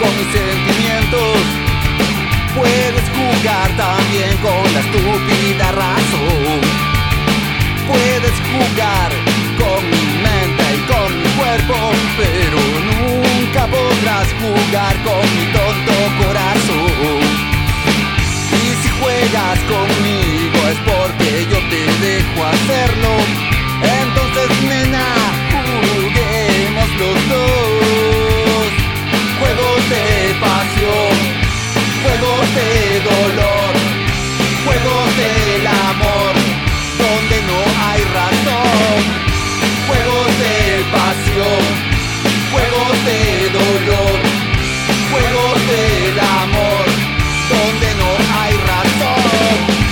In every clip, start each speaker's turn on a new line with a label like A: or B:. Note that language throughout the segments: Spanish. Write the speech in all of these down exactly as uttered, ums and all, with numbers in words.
A: con mis sentimientos. Puedes jugar también con la estúpida razón. Puedes jugar con mi mente y con mi cuerpo, pero nunca podrás jugar con mi tonto corazón. Y si juegas conmigo es porque yo te dejo hacerlo. Entonces, nena, juguemos los dos. Juegos de pasión, juegos de dolor, juegos del amor, donde no hay razón. Juegos de pasión, juegos de dolor, juegos del amor, donde no hay razón.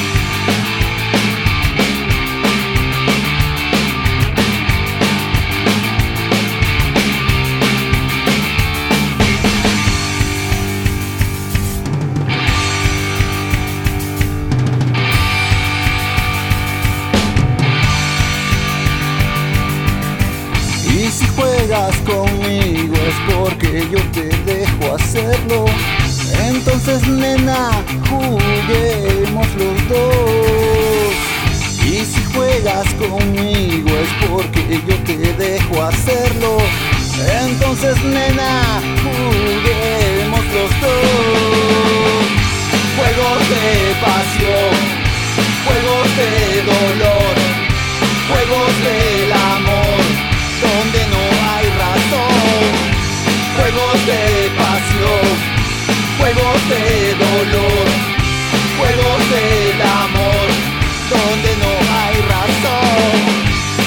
A: Juegas conmigo es porque yo te dejo hacerlo. Entonces, nena, juguemos los dos. Y si juegas conmigo es porque yo te dejo hacerlo. Entonces, nena, juguemos los dos. Juegos de pasión, juegos de dolor, juegos del amor, donde no hay razón. Juegos de pasión, juegos de dolor, juegos del amor, donde no hay razón.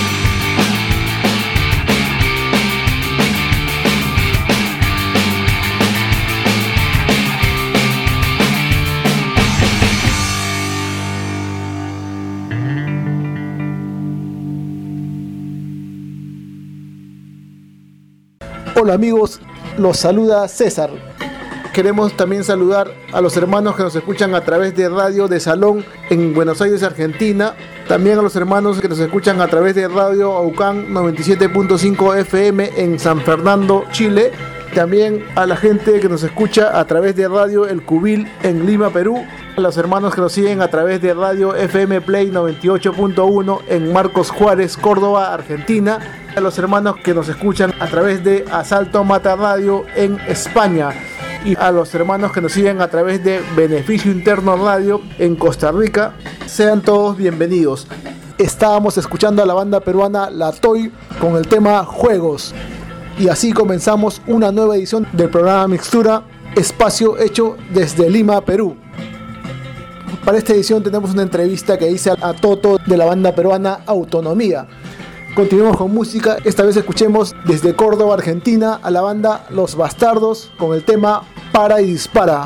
B: Hola amigos, los saluda César. Queremos también saludar a los hermanos que nos escuchan a través de Radio de Salón en Buenos Aires, Argentina. También a los hermanos que nos escuchan a través de Radio Aucán noventa y siete punto cinco F M en San Fernando, Chile. También a la gente que nos escucha a través de Radio El Cubil en Lima, Perú. A los hermanos que nos siguen a través de Radio F M Play noventa y ocho punto uno en Marcos Juárez, Córdoba, Argentina. A los hermanos que nos escuchan a través de Asalto Mata Radio en España. Y a los hermanos que nos siguen a través de Beneficio Interno Radio en Costa Rica. Sean todos bienvenidos. Estábamos escuchando a la banda peruana La Toy con el tema Juegos. Y así comenzamos una nueva edición del programa Mixtura, espacio hecho desde Lima, Perú. Para esta edición tenemos una entrevista que hice a Toto de la banda peruana Autonomía. Continuemos con música, esta vez escuchemos desde Córdoba, Argentina, a la banda Los Bastardos con el tema Para y Dispara.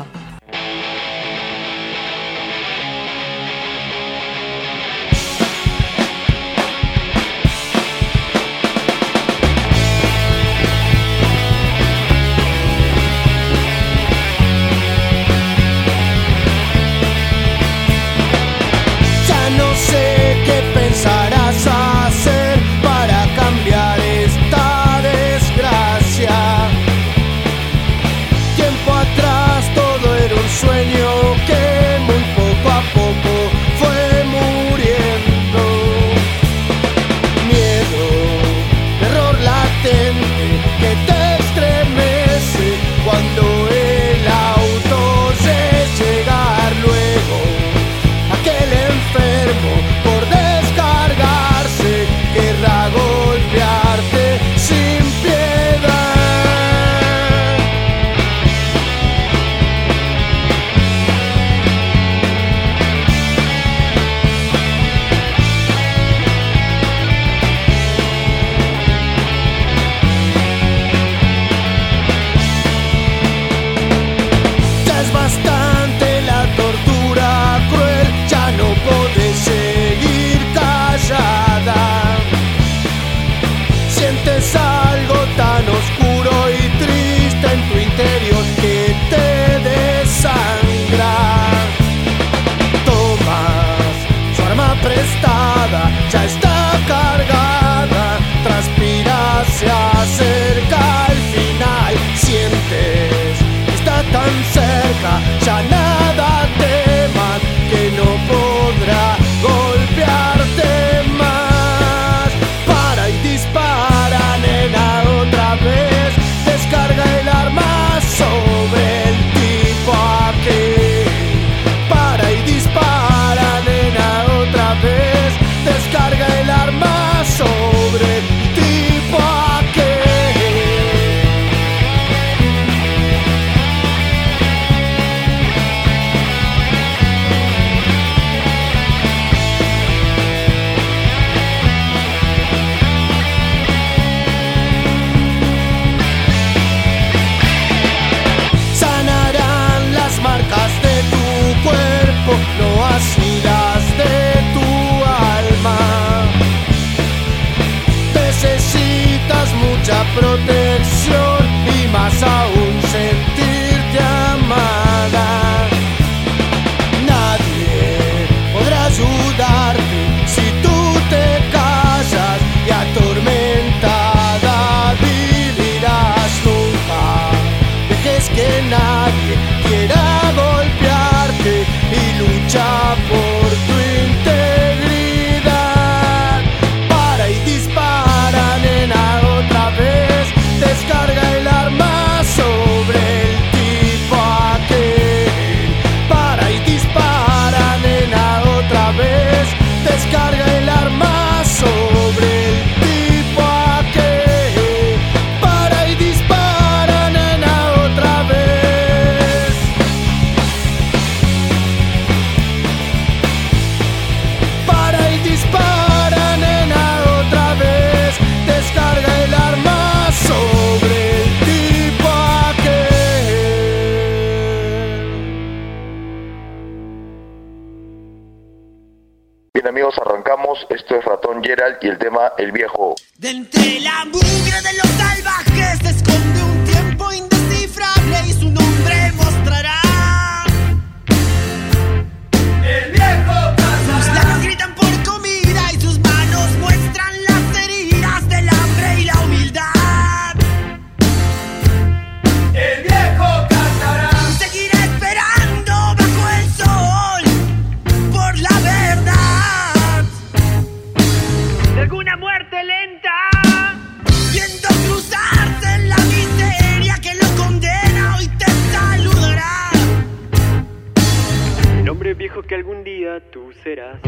C: Tiempo atrás todo arrancamos. Esto es Ratón Gerald y el tema El Viejo.
D: De entre la mugre de los salvajes se esconde un tiempo indescifrable y su nombre mostrará. El viejo pasará. Sus labios gritan por comida y sus manos muestran las heridas del hambre y la humildad. El viejo cantará. Seguiré esperando bajo el sol por la verdad de alguna muerte lenta, viendo cruzarse en la miseria que lo condena, hoy te saludará. El hombre viejo que algún día tú serás.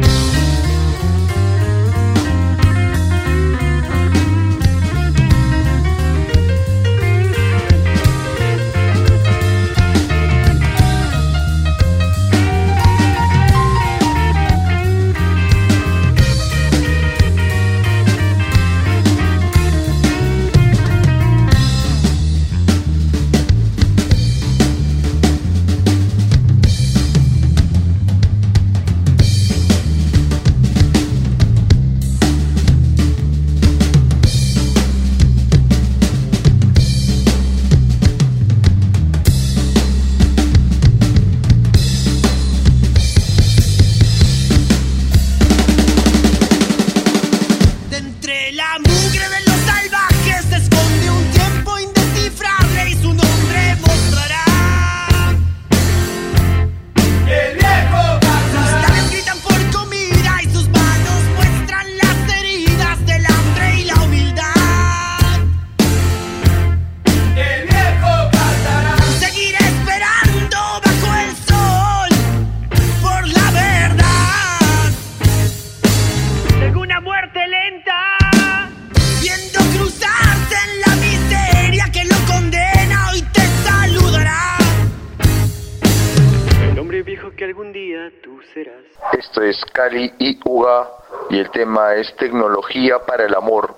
C: Esto es Cali y Uga y el tema es Tecnología para el Amor.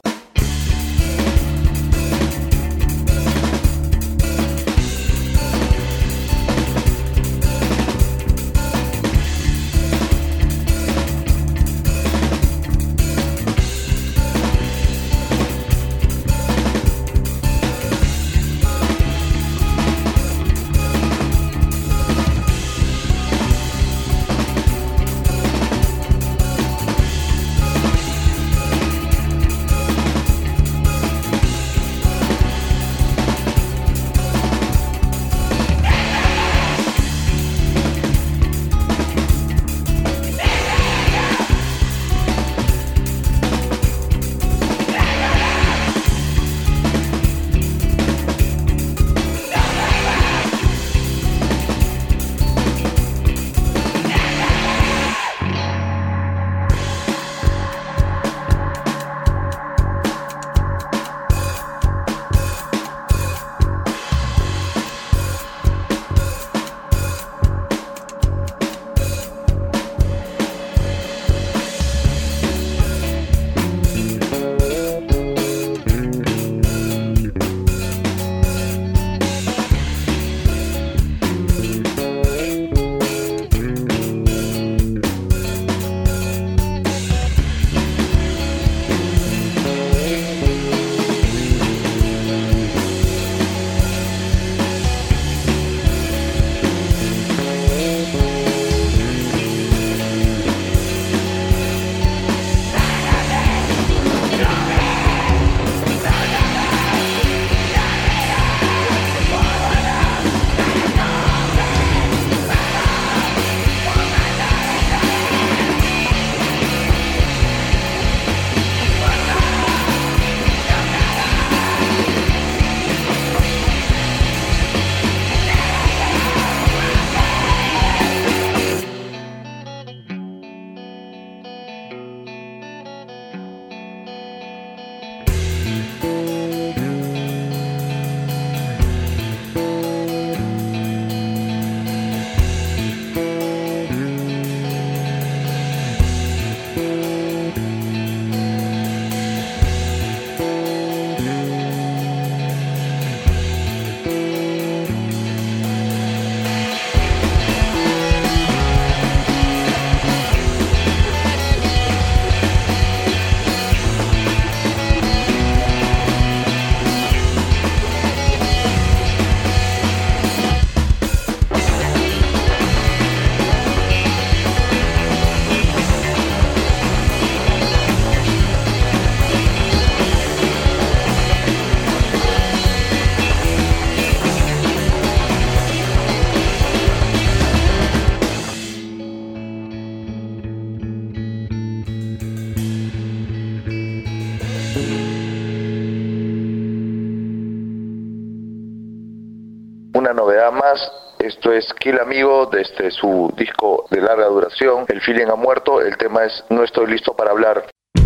C: Una novedad más, esto es Kill Amigo desde su disco de larga duración, El Feeling ha muerto, el tema es No estoy listo para hablar.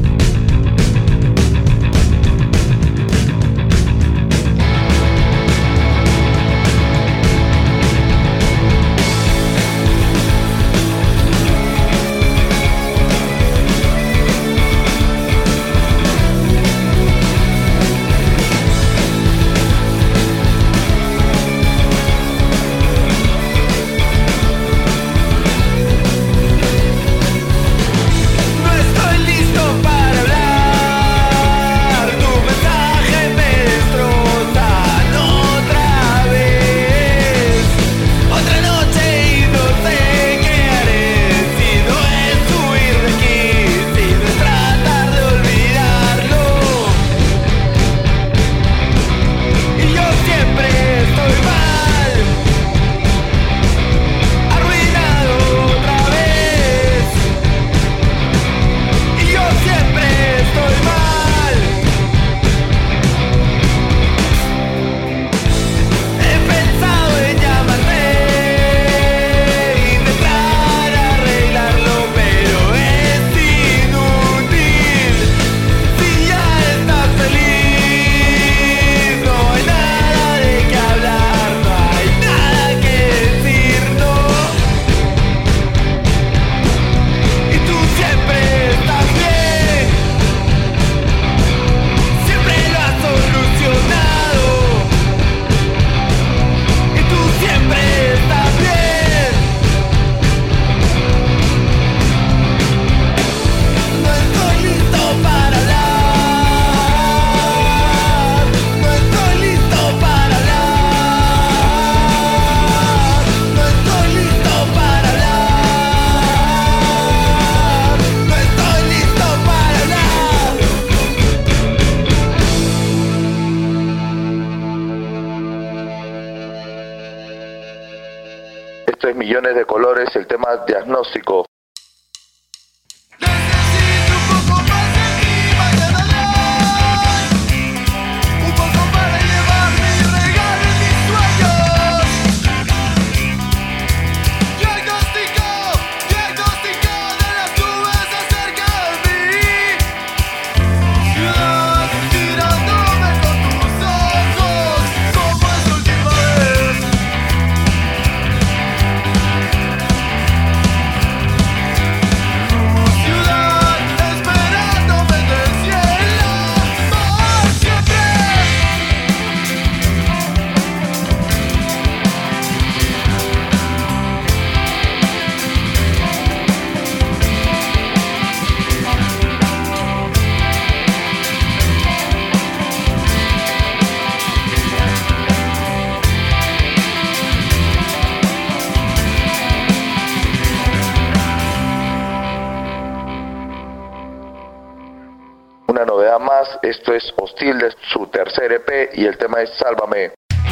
C: Millones de colores, el tema Diagnóstico. Una novedad más, esto es Hostil de su tercer E P y el tema es Sálvame.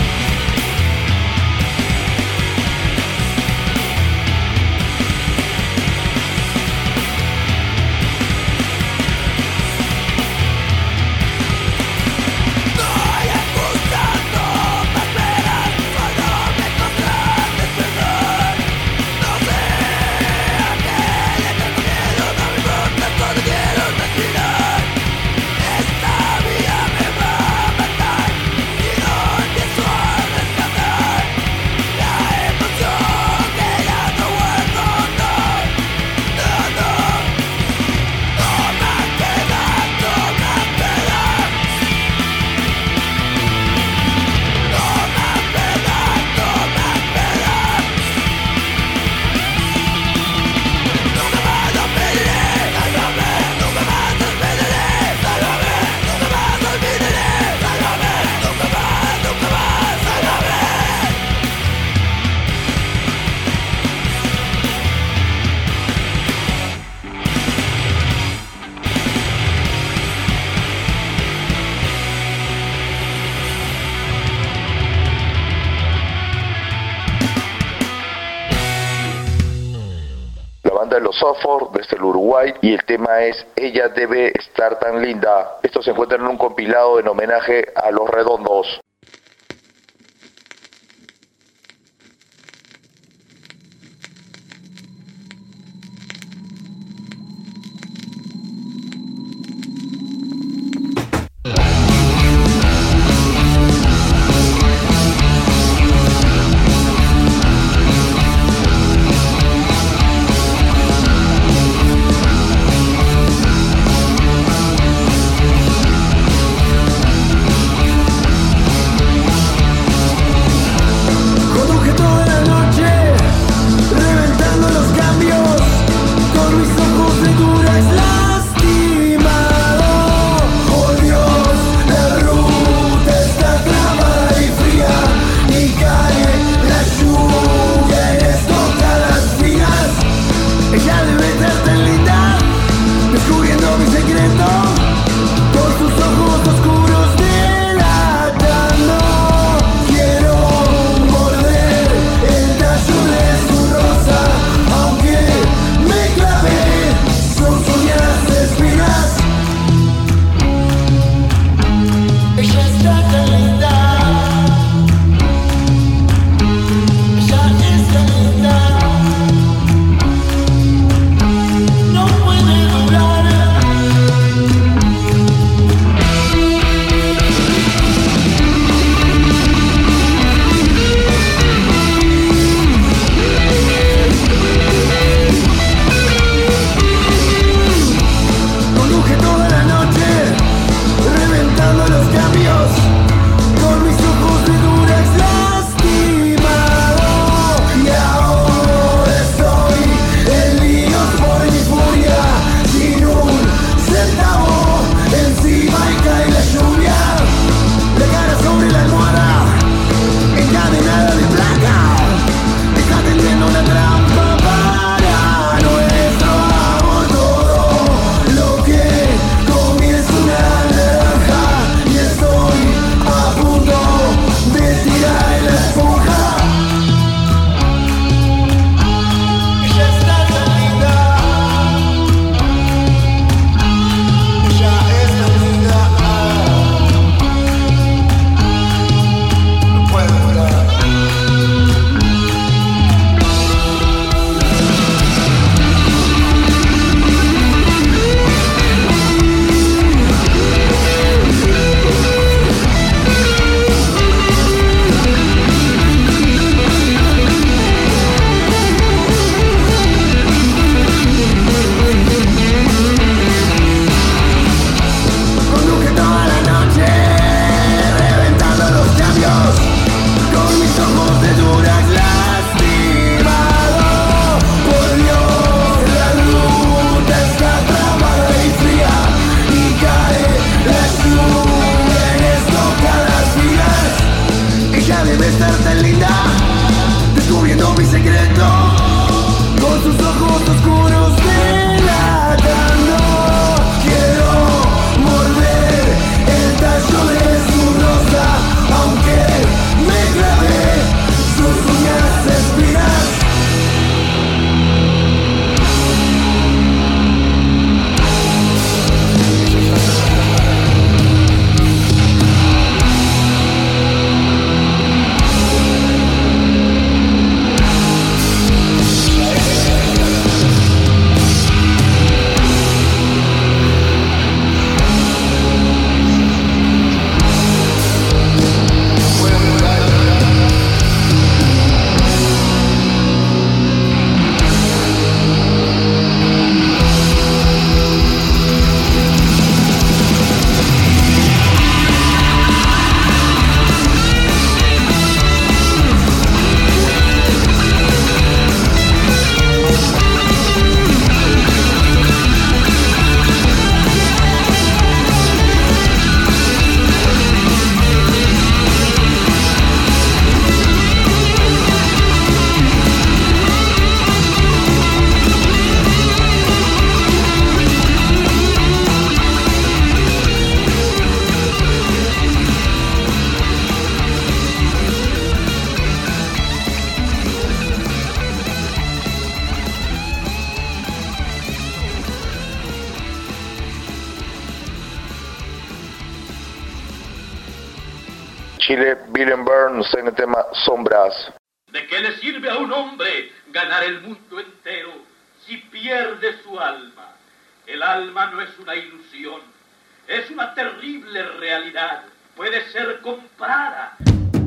C: De los Software desde el Uruguay y el tema es Ella debe estar tan linda. Esto se encuentra en un compilado en homenaje a Los Redondos.
D: de ser tan linda, descubriendo mi secreto, con sus ojos oscuros delatando. Quiero morder el tallo de su rosa, aunque me clavé sus uñas espinas.
C: Chile, Bill and Burns en el tema Sombras.
E: ¿De qué le sirve a un hombre ganar el mundo entero si pierde su alma? El alma no es una ilusión, es una terrible realidad. Puede ser comprada.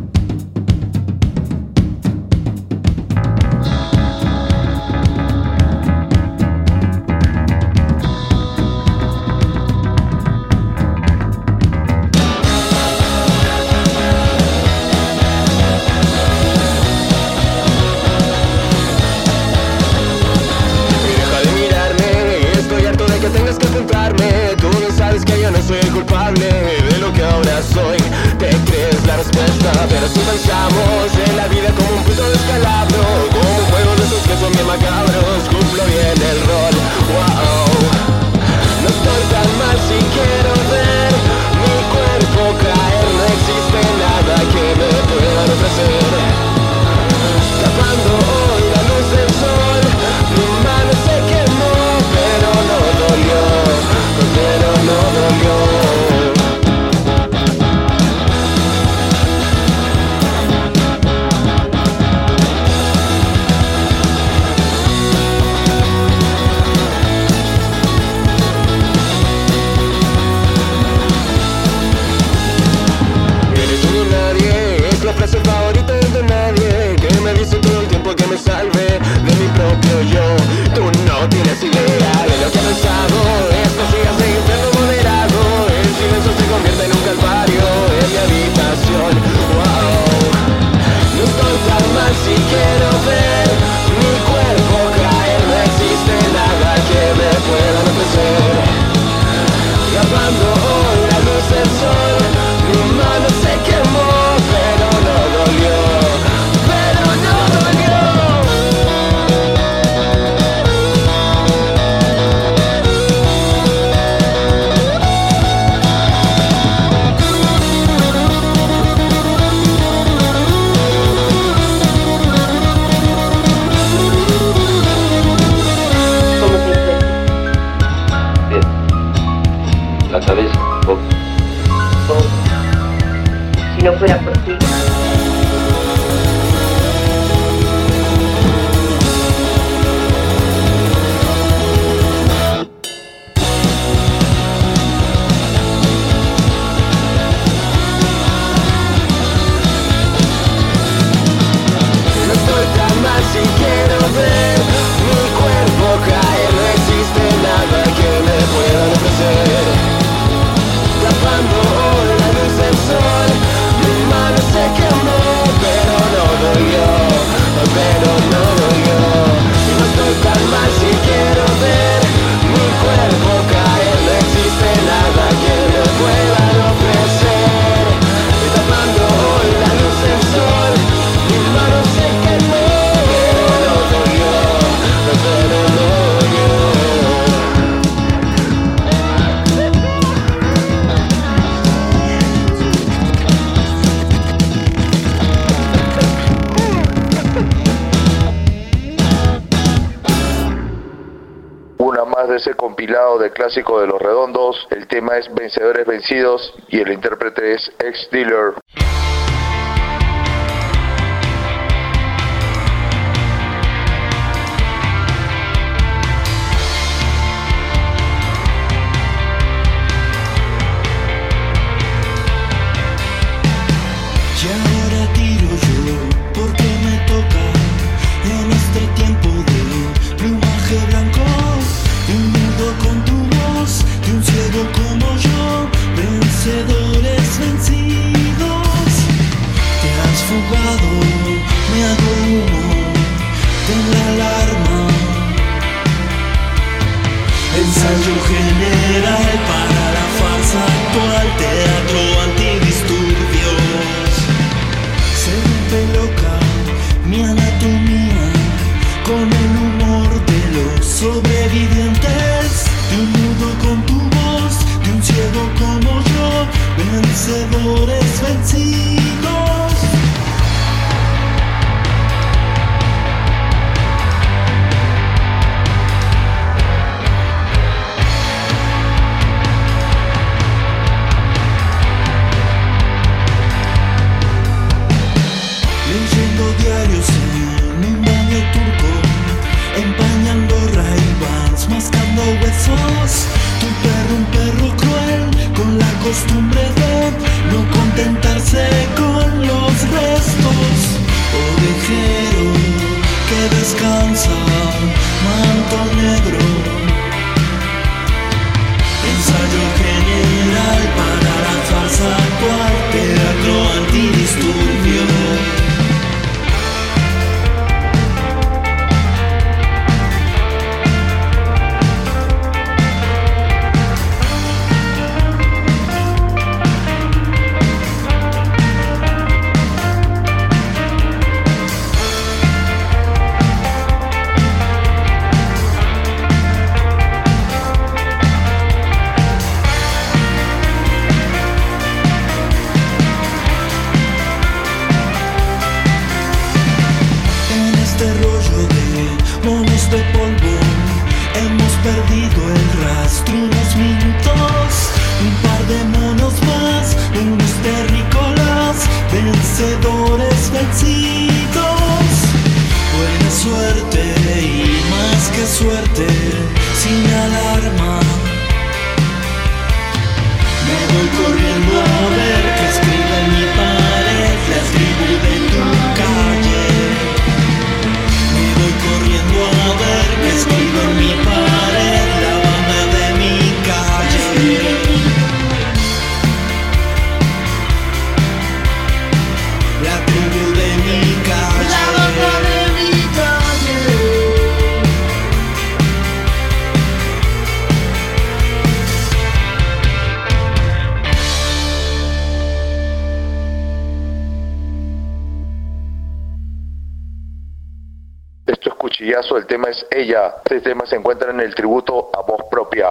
F: Tengas que contarme, tú bien sabes que yo no soy el culpable de lo que ahora soy. Te crees la respuesta, pero si pensamos en la vida como un punto de descalabro, como un juego de esos que son bien macabros, cumplo bien el rol. Wow, no estoy tan mal si quiero ver mi cuerpo caer. No existe nada que me puedan ofrecer. Tapando hoy la luz del sol, mi mano se quemó, pero no dolió, pero no dolió. Eres un nadie, es la frase favorita de nadie, que me dice todo el tiempo que me salve de mi propio yo. Tú no tienes idea de lo que he pensado, esto sigue así, infierno moderado. El silencio se convierte en un calvario en mi habitación. Wow, no estoy tan mal si quiero ver mi cuerpo caer. No existe nada que me pueda ofrecer. Tapando hoy la luz del sol, mi mano se quemó, pero no dolió, pero no dolió.
G: ¿Cómo te encuentras? Bien. La cabeza, poco.
H: Poco. Si no fuera por ti.
F: No estoy tan mal si quiero ver mi cuerpo caer. No existe nada que me puedan ofrecer. Tapando hoy la luz del sol, mi mano se quemó, pero no dolió, pero no dolió. Y no estoy tan mal si quiero ver mi cuerpo caer. No existe nada que me puedan ofrecer. Y tapando hoy la luz del sol,
C: de ese compilado de clásico de Los Redondos. El tema es Vencedores Vencidos y el intérprete es Ex-Dealer.
D: Vencedores vencidos, te has fugado, me hago humo, ten la alarma. Ensayo general para la farsa actual, teatro antidisturbios. Se rompe loca mi anatomía con el humor de los sobrevivientes, de un mudo con tu voz, de un ciego como yo, vencedores vencidos. Leyendo diarios en un baño turco, empañando Ray-Bans, mascando huesos. Tu perro, un perro cruel, con la costumbre de no contentarse con los restos. Ovejero que descansa, manto negro. Ensayo general para la farsa actual, teatro antidisturbio. De polvo, hemos perdido el rastro unos minutos, un par de monos más, unos terrícolas, vencedores vencidos. Buena suerte y más que suerte, sin alarma. Me voy corriendo a ver qué escribe en mi pared, la tribu de tu calle. Corriendo a ver que escribo en mi pared, la banda de mi calle. La tribu de mi calle. La banda de mi calle.
C: Esto es Cuchillazo, el tema es Ella. Este tema se encuentra en el tributo a Voz Propia.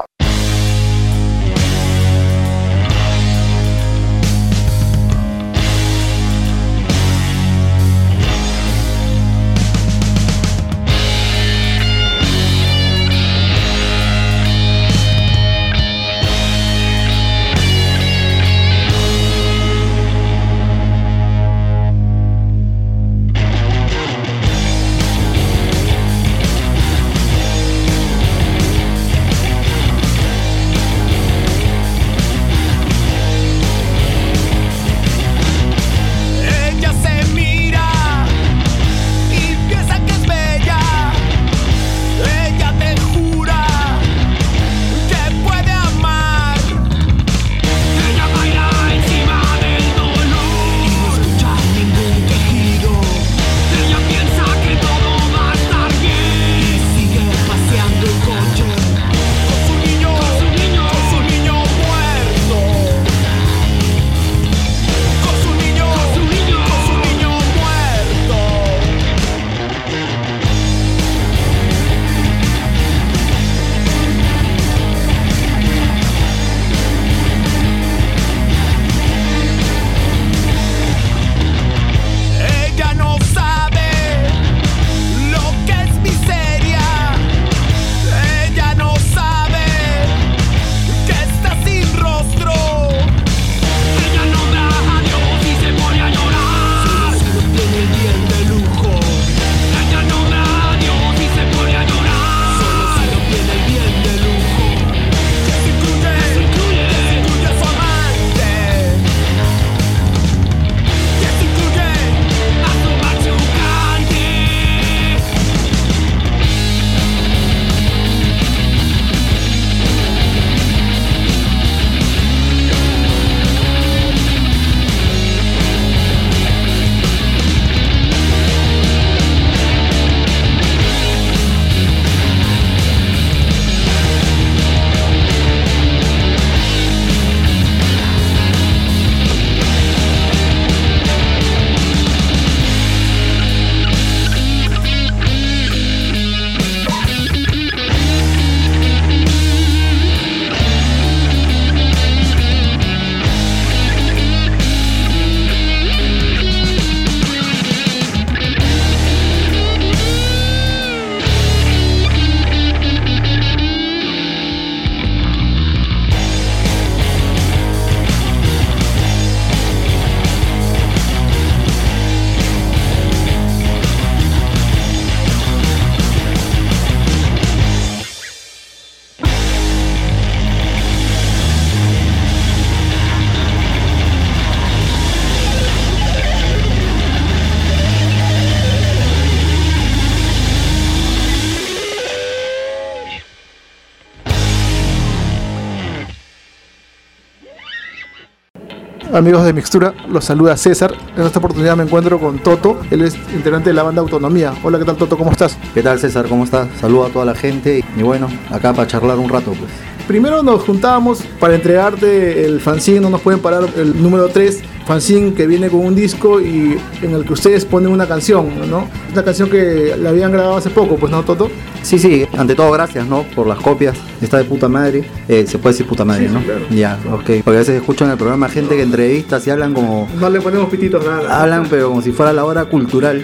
B: amigos de Mixtura? Los saluda César. En esta oportunidad me encuentro con Toto. Él es integrante de la banda Autonomía. Hola, ¿qué tal, Toto? ¿Cómo estás?
I: ¿Qué tal, César? ¿Cómo estás? Saludo a toda la gente y bueno, acá para charlar un rato, pues.
B: Primero nos juntábamos para entregarte el fanzine, no nos pueden parar, el número tres, fanzine que viene con un disco y en el que ustedes ponen una canción, ¿no? Una canción que la habían grabado hace poco, pues, ¿no, Toto?
I: Sí, sí, ante todo gracias, ¿no? Por las copias, está de puta madre, eh, se puede decir puta madre,
B: sí,
I: ¿no?
B: Sí, claro.
I: Ya, ok, porque a veces escucho en el programa gente que entrevistas y hablan como...
B: No le ponemos pititos, nada.
I: Hablan pero como si fuera la hora cultural.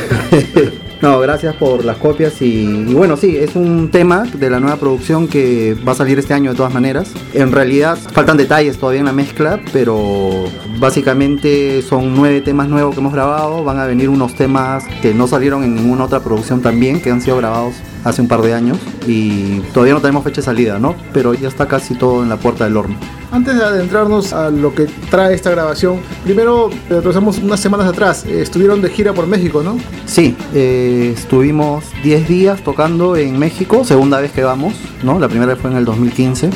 I: No, gracias por las copias y, y bueno, sí, es un tema de la nueva producción que va a salir este año de todas maneras. En realidad faltan detalles todavía en la mezcla, pero básicamente son nueve temas nuevos que hemos grabado. Van a venir unos temas que no salieron en ninguna otra producción también, que han sido grabados hace un par de años y todavía no tenemos fecha de salida, ¿no? Pero ya está casi todo en la puerta del horno.
B: Antes de adentrarnos a lo que trae esta grabación, primero regresamos unas semanas atrás, eh, estuvieron de gira por México, ¿no?
I: Sí, eh, estuvimos diez días tocando en México, segunda vez que vamos, ¿no? La primera vez fue en el dos mil quince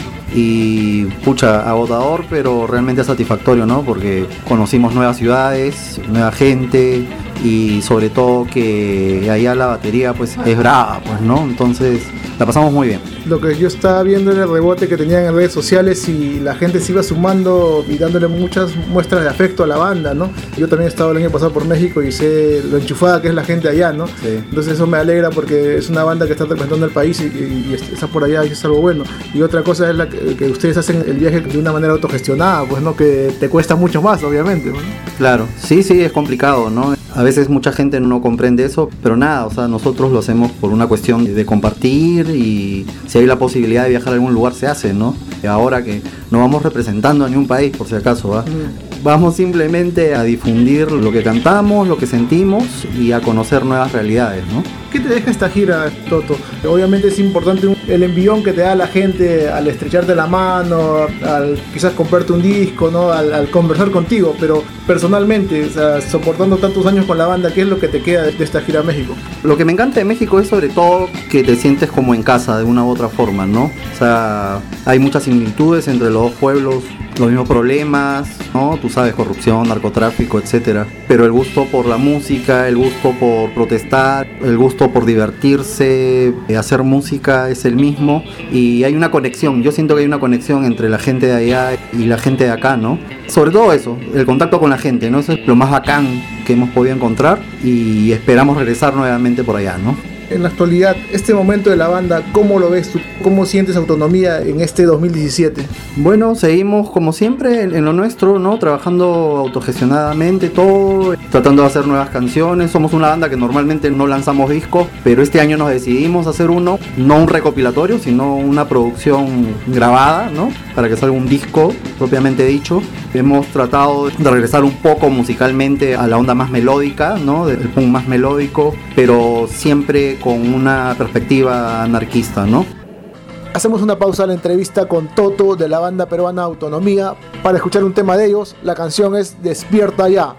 I: y pucha, agotador, pero realmente satisfactorio, ¿no? Porque conocimos nuevas ciudades, nueva gente y sobre todo que allá la batería pues es brava, pues, ¿no? Entonces la pasamos muy bien.
B: Lo que yo estaba viendo era el rebote que tenían en redes sociales y la gente se iba sumando y dándole muchas muestras de afecto a la banda, ¿no? Yo también he estado el año pasado por México y sé lo enchufada que es la gente allá, ¿no?
I: Sí.
B: Entonces eso me alegra porque es una banda que está representando el país y, y, y está por allá y es algo bueno. Y otra cosa es la que, que ustedes hacen el viaje de una manera autogestionada, pues, ¿no? Que te cuesta mucho más, obviamente, ¿no?
I: Claro, sí, sí, es complicado, ¿no? A veces mucha gente no comprende eso, pero nada, o sea, nosotros lo hacemos por una cuestión de compartir y si hay la posibilidad de viajar a algún lugar se hace, ¿no? Ahora que no vamos representando a ningún país, por si acaso, ¿va? Mm. Vamos simplemente a difundir lo que cantamos, lo que sentimos y a conocer nuevas realidades, ¿no?
B: ¿Qué te deja esta gira, Toto? Obviamente es importante el envión que te da la gente al estrecharte la mano, al quizás comprarte un disco, ¿no? Al, al conversar contigo, pero personalmente, o sea, soportando tantos años con la banda, ¿qué es lo que te queda de esta gira a México?
I: Lo que me encanta de México es sobre todo que te sientes como en casa de una u otra forma, ¿no? O sea, hay muchas similitudes entre los dos pueblos, los mismos problemas, ¿no? Tú sabes, corrupción, narcotráfico, etcétera. Pero el gusto por la música, el gusto por protestar, el gusto por divertirse, hacer música es el mismo y hay una conexión. Yo siento que hay una conexión entre la gente de allá y la gente de acá, ¿no? Sobre todo eso, el contacto con la gente, ¿no? Eso es lo más bacán que hemos podido encontrar y esperamos regresar nuevamente por allá, ¿no?
B: En la actualidad, este momento de la banda, ¿cómo lo ves tú? ¿Cómo sientes Autonomía en este dos mil diecisiete?
I: Bueno, seguimos como siempre en, en lo nuestro, ¿no? Trabajando autogestionadamente todo, tratando de hacer nuevas canciones. Somos una banda que normalmente no lanzamos discos, pero este año nos decidimos hacer uno, no un recopilatorio, sino una producción grabada, ¿no? Para que salga un disco propiamente dicho. Hemos tratado de regresar un poco musicalmente a la onda más melódica, ¿no? Del punk más melódico, pero siempre con una perspectiva anarquista, ¿no?
B: Hacemos una pausa a la entrevista con Toto de la banda peruana Autonomía para escuchar un tema de ellos. La canción es Despierta Ya.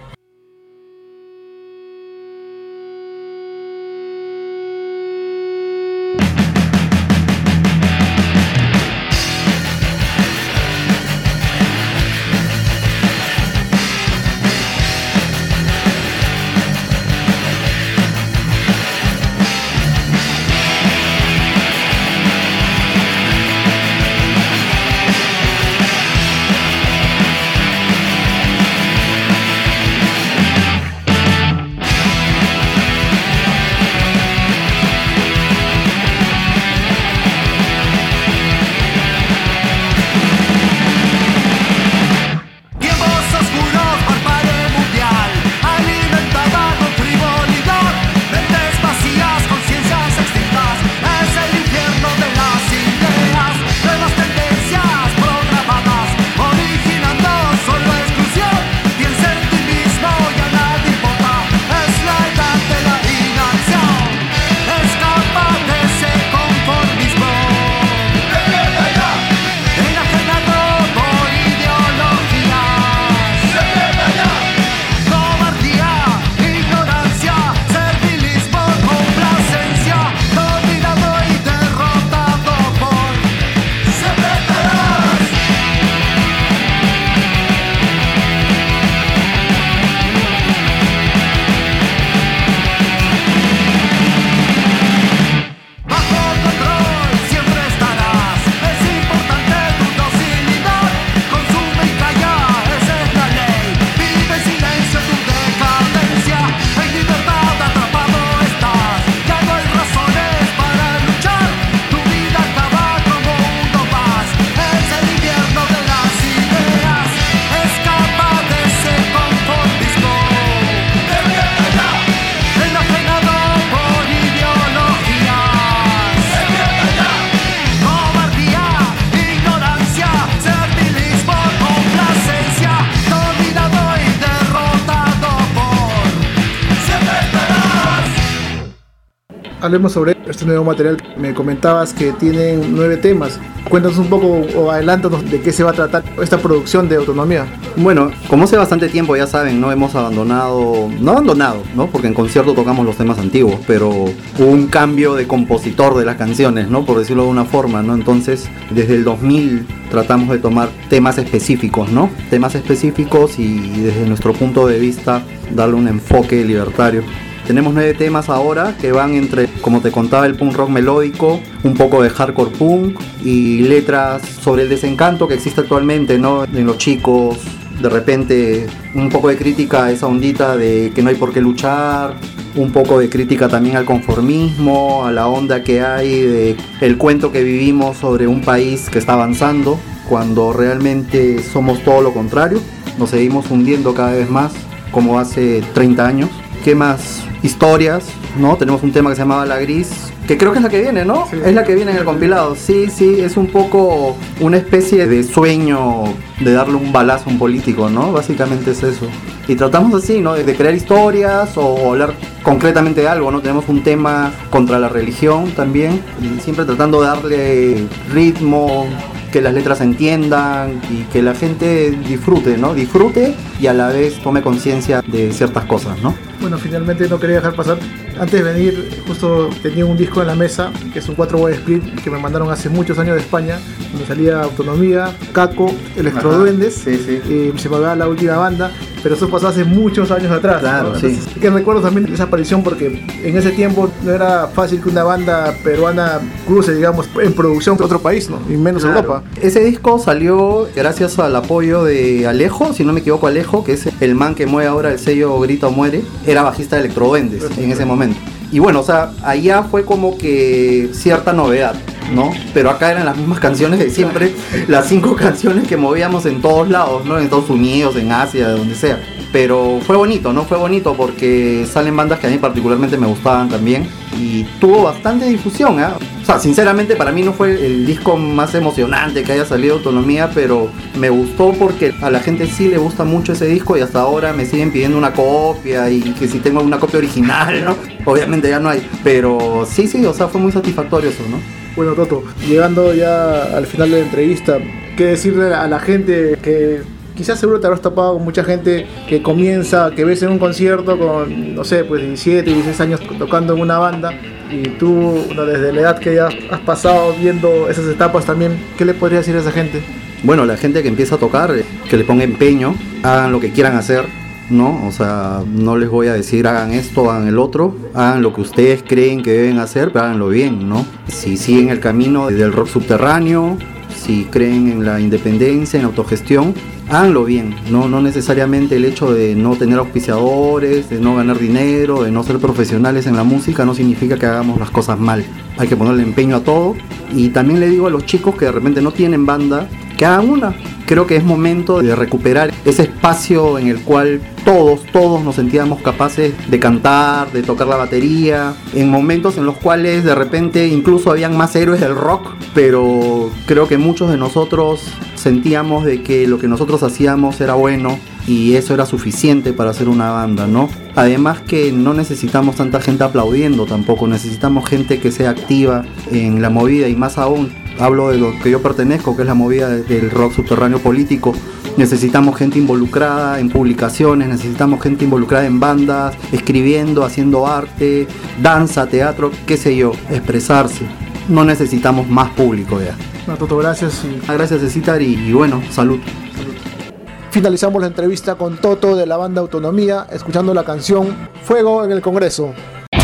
B: Hablemos sobre este nuevo material. Me comentabas que tienen nueve temas. Cuéntanos un poco o adelántanos de qué se va a tratar esta producción de Autonomía.
I: Bueno, como hace bastante tiempo, ya saben, no hemos abandonado, no abandonado, ¿no? Porque en concierto tocamos los temas antiguos, pero hubo un cambio de compositor de las canciones, ¿no? Por decirlo de una forma, ¿no? Entonces, desde el dos mil tratamos de tomar temas específicos, ¿no? Temas específicos y desde nuestro punto de vista darle un enfoque libertario. Tenemos nueve temas ahora que van entre, como te contaba, el punk rock melódico, un poco de hardcore punk y letras sobre el desencanto que existe actualmente, ¿no? En los chicos, de repente un poco de crítica a esa ondita de que no hay por qué luchar, un poco de crítica también al conformismo, a la onda que hay de el cuento que vivimos sobre un país que está avanzando, cuando realmente somos todo lo contrario, nos seguimos hundiendo cada vez más, como hace treinta años. ¿Qué más? Historias, ¿no? Tenemos un tema que se llamaba La Gris, que creo que es la que viene, ¿no? Sí. Es la que viene en el compilado. Sí, sí, es un poco una especie de sueño de darle un balazo a un político, ¿no? Básicamente es eso. Y tratamos así, ¿no? De crear historias o hablar concretamente de algo, ¿no? Tenemos un tema contra la religión también, y siempre tratando de darle ritmo, que las letras se entiendan y que la gente disfrute, ¿no? Disfrute y a la vez tome conciencia de ciertas cosas, ¿no?
B: Bueno, finalmente no quería dejar pasar. Antes de venir, justo tenía un disco en la mesa, que es un cuatro way split, que me mandaron hace muchos años de España, donde salía Autonomía, Caco, Electroduendes,
I: sí, sí.
B: Y se me va la última banda, pero eso pasó hace muchos años atrás.
I: Claro,
B: ¿no?
I: sí.
B: Entonces, que recuerdo también esa aparición porque en ese tiempo no era fácil que una banda peruana cruce, digamos, en producción de otro país, ¿no? Y menos
I: Claro.
B: Europa.
I: Ese disco salió gracias al apoyo de Alejo, si no me equivoco, Alejo, que es el man que mueve ahora el sello Grita o Muere, era bajista de Electroduendes en ese momento. Y bueno, o sea, allá fue como que cierta novedad, ¿no? Pero acá eran las mismas canciones de siempre, las cinco canciones que movíamos en todos lados, ¿no? En Estados Unidos, en Asia, de donde sea. Pero fue bonito, ¿no? Fue bonito porque salen bandas que a mí particularmente me gustaban también y tuvo bastante difusión, ¿eh? O sea, sinceramente para mí no fue el disco más emocionante que haya salido Autonomía, pero me gustó porque a la gente sí le gusta mucho ese disco y hasta ahora me siguen pidiendo una copia y que si tengo una copia original, ¿no? Obviamente ya no hay, pero sí, sí, o sea, fue muy satisfactorio eso, ¿no?
B: Bueno, Toto, llegando ya al final de la entrevista, ¿qué decirle a la gente que quizás seguro te habrás topado con mucha gente que comienza, que ves en un concierto con, no sé, pues diecisiete, dieciséis años tocando en una banda y tú, bueno, desde la edad que ya has pasado viendo esas etapas también, ¿qué le podrías decir a esa gente?
I: Bueno, la gente que empieza a tocar, que le ponga empeño, hagan lo que quieran hacer, ¿no? O sea, no les voy a decir hagan esto, hagan el otro, hagan lo que ustedes creen que deben hacer, pero háganlo bien, ¿no? Si siguen el camino del rock subterráneo, si creen en la independencia, en la autogestión, háganlo bien, ¿no? No necesariamente el hecho de no tener auspiciadores, de no ganar dinero, de no ser profesionales en la música no significa que hagamos las cosas mal. Hay que ponerle empeño a todo. Y también le digo a los chicos que de repente no tienen banda, que hagan una. Creo que es momento de recuperar ese espacio en el cual todos, todos nos sentíamos capaces de cantar, de tocar la batería, en momentos en los cuales de repente incluso habían más héroes del rock, pero creo que muchos de nosotros sentíamos de que lo que nosotros hacíamos era bueno y eso era suficiente para hacer una banda, ¿no? Además que no necesitamos tanta gente aplaudiendo tampoco, necesitamos gente que sea activa en la movida y más aún, hablo de lo que yo pertenezco, que es la movida del rock subterráneo político. Necesitamos gente involucrada en publicaciones, necesitamos gente involucrada en bandas, escribiendo, haciendo arte, danza, teatro, qué sé yo, expresarse. No necesitamos más público ya.
B: No, Toto, gracias. Y...
I: Gracias, Cecitar, y, y bueno, salud.
B: salud. Finalizamos la entrevista con Toto de la banda Autonomía, escuchando la canción Fuego en el Congreso.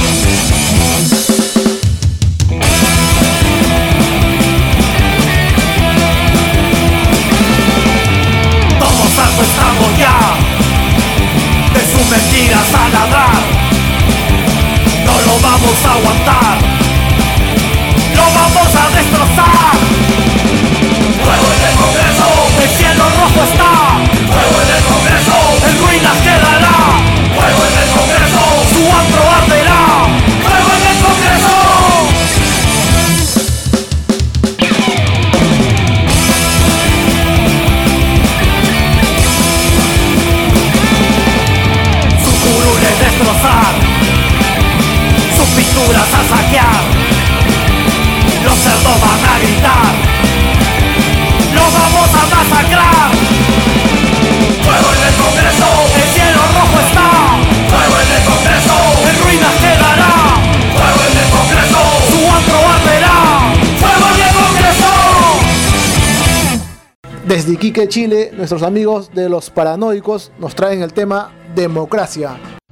D: Estamos ya de sus mentiras a ladrar. No lo vamos a aguantar, lo vamos a destrozar. Fuego en el Congreso, el cielo rojo está. Fuego en el Congreso, en ruinas quedará. Fuego en el Congreso, su antro arderá. Fuego en el Congreso. Destrozar sus Honduras a saquear. Los cerdos van a gritar, los vamos a masacrar. Fuego en el Congreso, el cielo rojo está. Fuego en el Congreso, en ruinas quedará. Fuego en el Congreso, su antro arderá. Fuego en el Congreso.
B: Desde Iquique, Chile, nuestros amigos de Los Paranoicos nos traen el tema democracia.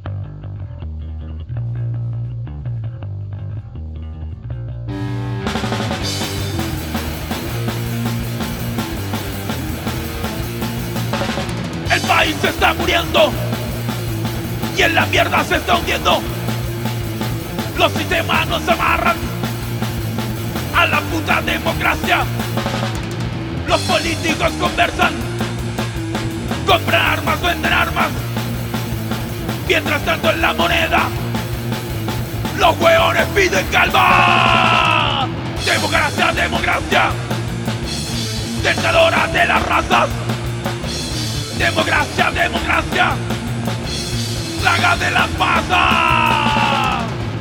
D: El país se está muriendo y en la mierda se está hundiendo. Los sistemas nos amarran a la puta democracia. Los políticos conversan, compran armas, venden armas. Mientras tanto en la moneda los hueones piden calma. Democracia, democracia, tentadora de las razas. Democracia, democracia, plaga de las masas.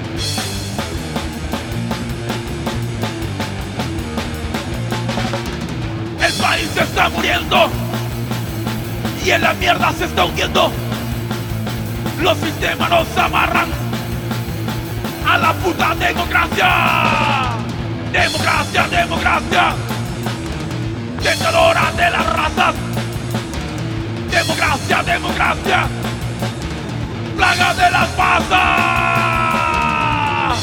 D: El país se está muriendo y en la mierda se está hundiendo. Los sistemas nos amarran a la puta democracia. Democracia, democracia, tentadora de las razas. Democracia, democracia, plaga de las masas.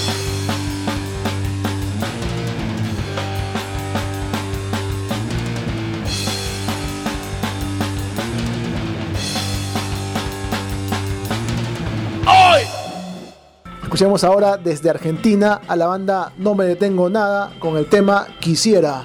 D: Hoy
B: Escuchemos ahora desde Argentina a la banda No Me Detengo Nada con el tema Quisiera.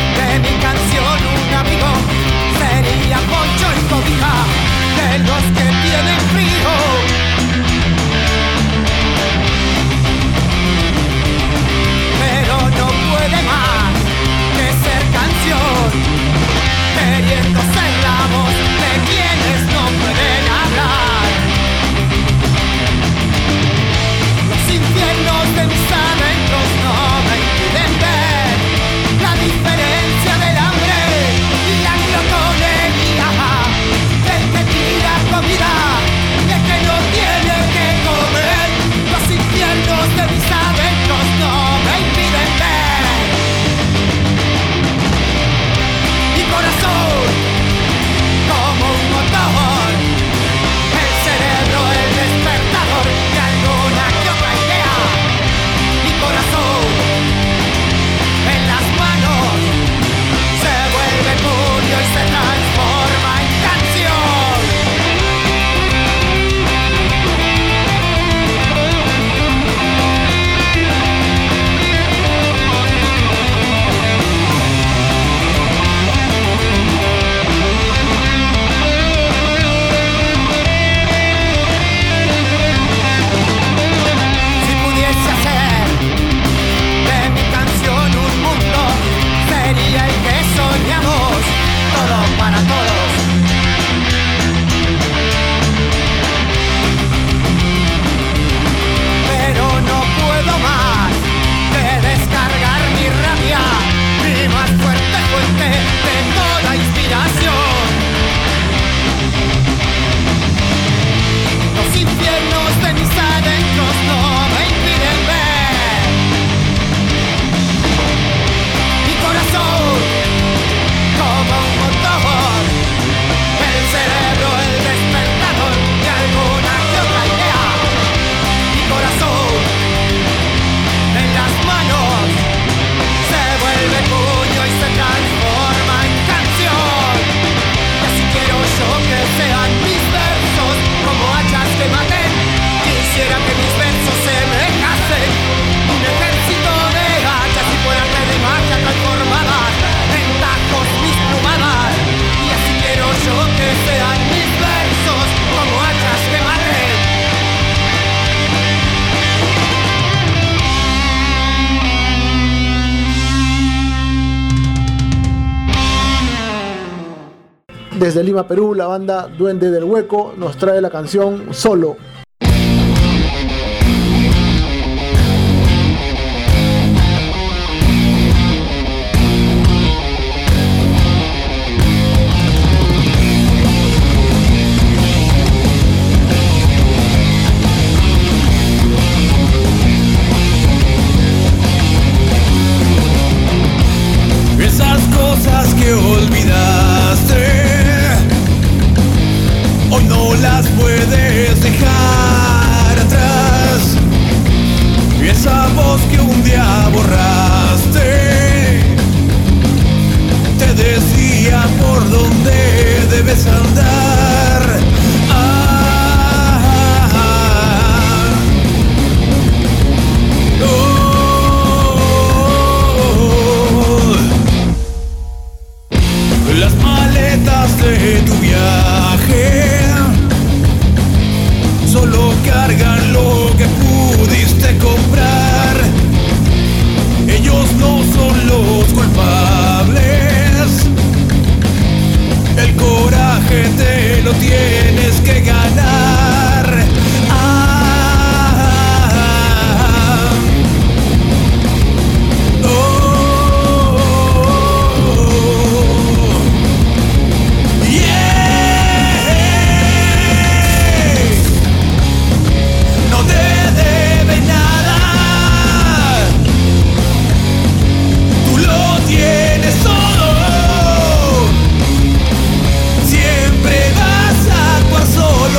J: Sería poncho y cobija de los que
B: Desde Lima, Perú, la banda Duende del Hueco nos trae la canción Solo.
D: Esas cosas que olvidaste hoy no las puedes dejar atrás. Y esa voz que un día borraste te decía por dónde debes andar. Ah, ah, oh, oh. Las maletas de tu viaje solo cargan lo que pudiste comprar. Ellos no son los culpables. El coraje te lo tienes que ganar. Ah, oh, yeah. No te debe nada. Tú lo tienes todo. Siempre vas a actuar solo.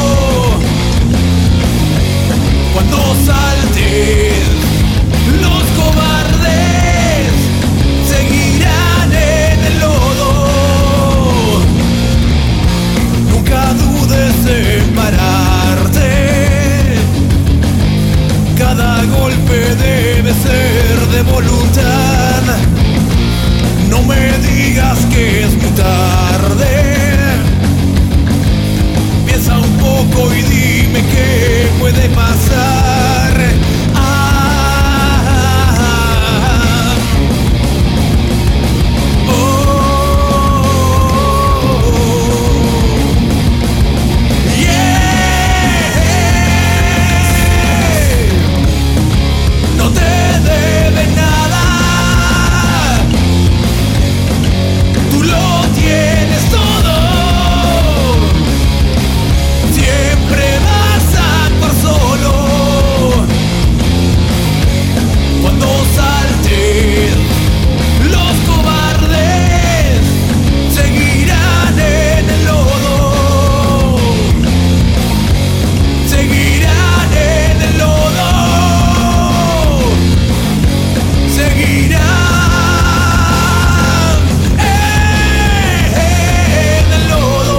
D: Cuando saltes, los cobardes seguirán en el lodo. Nunca dudes en pararte. Cada golpe debe ser de voluntad. No me digas que es muy tarde. Piensa un poco y dime qué puede pasar. Ah, oh, yeah. No te debe nada. Tú lo tienes todo. Siempre vas a actuar solo. Cuando saltes, los cobardes seguirán en el lodo. Seguirán en el lodo. Seguirán en el lodo.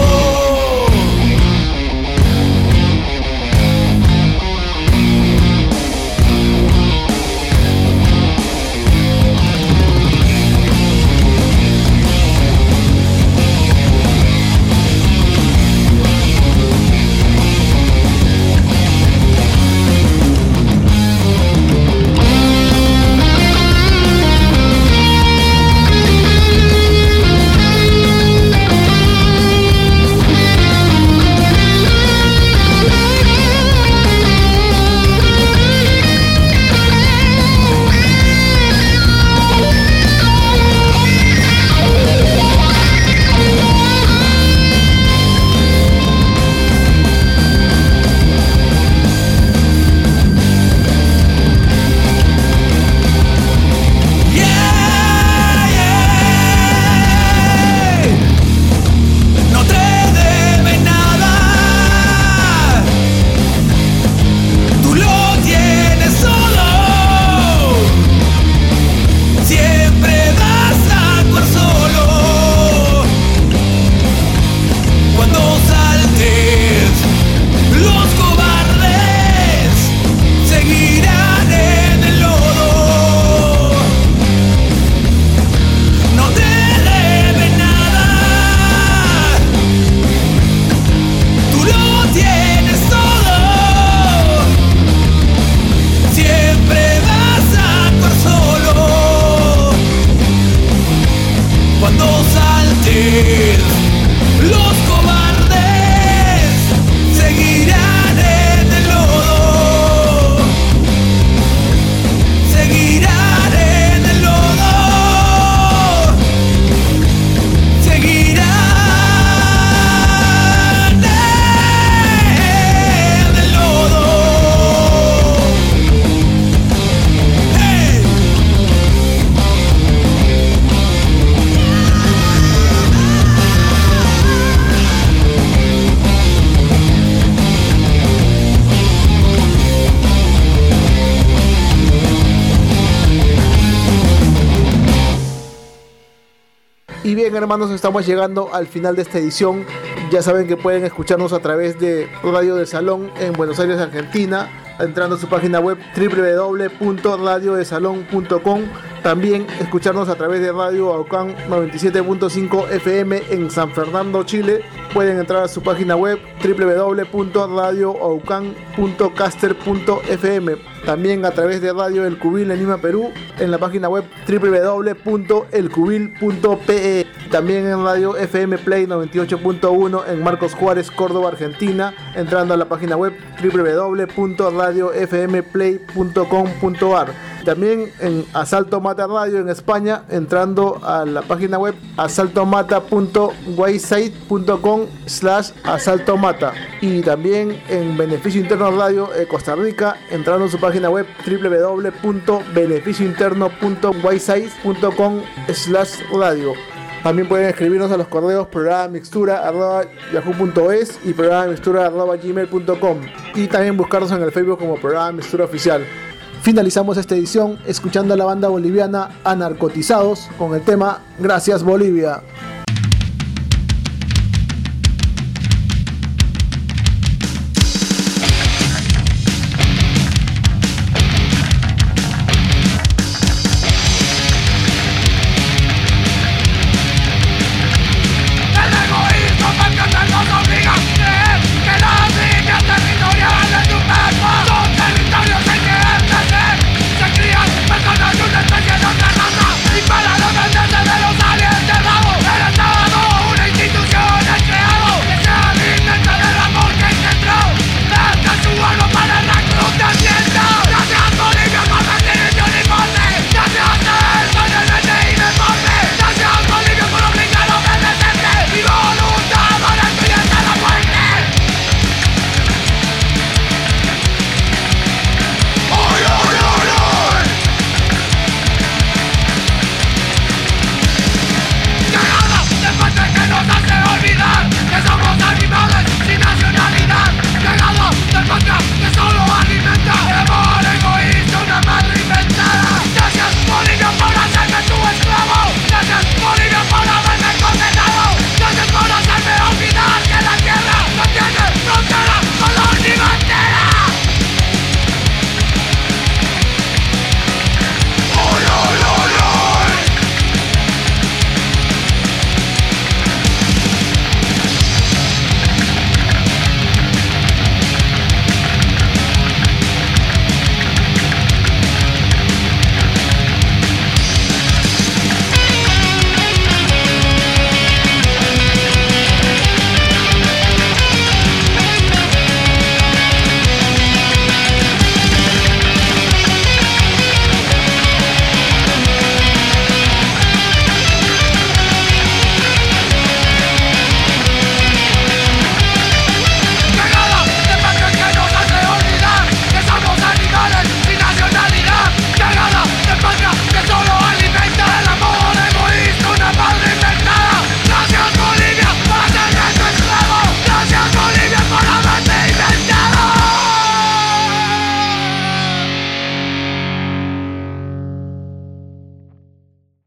D: No te debe nada. Tú lo tienes todo. Siempre vas a actuar solo. Cuando saltes, los cobardes seguirán en el lodo. No te debe nada. Tú lo tienes todo. Siempre vas a actuar solo. Cuando saltes, Los cobardes seguirán en el lodo, seguirán en el lodo, seguirán en el lodo. Hey.
B: Y bien, hermanos, estamos llegando al final de esta edición. Ya saben que pueden escucharnos a través de Radio del Salón en Buenos Aires, Argentina, entrando a su página web doble u doble u doble u punto radio de salón punto com. También escucharnos a través de Radio Aucán noventa y siete punto cinco F M en San Fernando, Chile. Pueden entrar a su página web doble u doble u doble u punto radio aucán punto caster punto f m. También a través de Radio El Cubil en Lima, Perú, en la página web doble u doble u doble u punto el cubil punto p e. También en Radio F M Play noventa y ocho punto uno en Marcos Juárez, Córdoba, Argentina, entrando a la página web doble u doble u doble u punto radio f m play punto com punto a r. También en Asalto Mata Radio en España, entrando a la página web asaltomata punto website punto com slash asaltomata. Y también en Beneficio Interno Radio de Costa Rica, entrando a su página web doble u doble u doble u punto beneficio interno punto website punto com slash radio. También pueden escribirnos a los correos programa mixtura arroba yahoo punto es y programa mixtura arroba gmail punto com. Y también buscarnos en el Facebook como Programa Mixtura Oficial. Finalizamos esta edición escuchando a la banda boliviana Anarcotizados con el tema Gracias Bolivia.